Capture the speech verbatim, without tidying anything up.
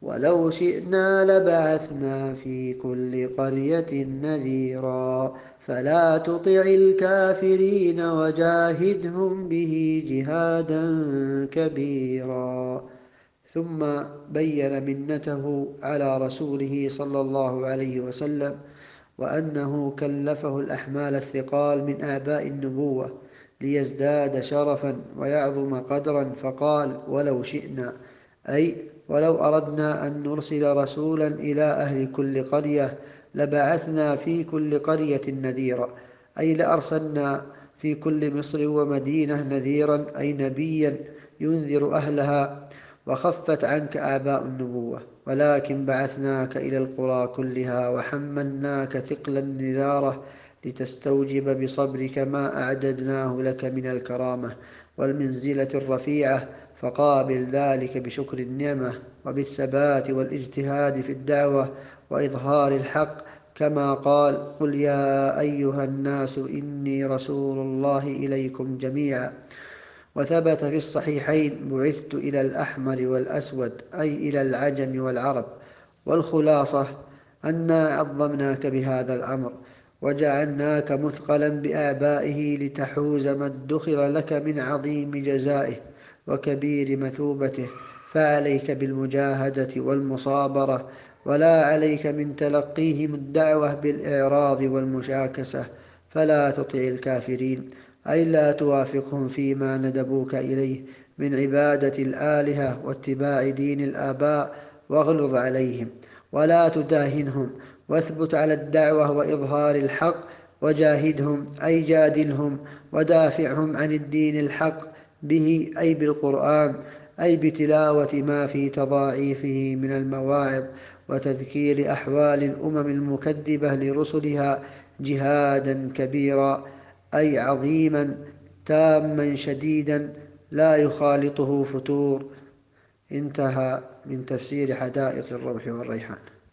ولو شئنا لبعثنا في كل قرية نذيرا فلا تطع الكافرين وجاهدهم به جهادا كبيرا. ثم بين منته على رسوله صلى الله عليه وسلم، وأنه كلفه الأحمال الثقال من أعباء النبوة ليزداد شرفا ويعظم قدرا، فقال: ولو شئنا، أي ولو أردنا أن نرسل رسولا إلى أهل كل قرية لبعثنا في كل قرية نذيرا، أي لأرسلنا في كل مصر ومدينة نذيرا، أي نبيا ينذر أهلها، وخفت عنك أعباء النبوة. ولكن بعثناك إلى القرى كلها وحملناك ثقل النذارة لتستوجب بصبرك ما أعددناه لك من الكرامة والمنزلة الرفيعة، فقابل ذلك بشكر النعمة وبالثبات والاجتهاد في الدعوة وإظهار الحق، كما قال: قل يا أيها الناس إني رسول الله إليكم جميعا. وثبت في الصحيحين: بعثت إلى الأحمر والأسود، أي إلى العجم والعرب. والخلاصة أنا عظمناك بهذا الأمر وجعلناك مثقلا بأعبائه لتحوز ما ادخر لك من عظيم جزائه وكبير مثوبته، فعليك بالمجاهدة والمصابرة، ولا عليك من تلقيهم الدعوة بالإعراض والمشاكسة. فلا تطع الكافرين، أي لا توافقهم فيما ندبوك إليه من عبادة الآلهة واتباع دين الآباء، واغلظ عليهم ولا تداهنهم، واثبت على الدعوة وإظهار الحق، وجاهدهم أي جادلهم، ودافعهم عن الدين الحق به، أي بالقرآن، أي بتلاوة ما في تضاعيفه من المواعظ وتذكير أحوال الأمم المكذبة لرسلها، جهادا كبيرا، أي عظيما تاما شديدا لا يخالطه فتور. انتهى من تفسير حدائق الروح والريحان.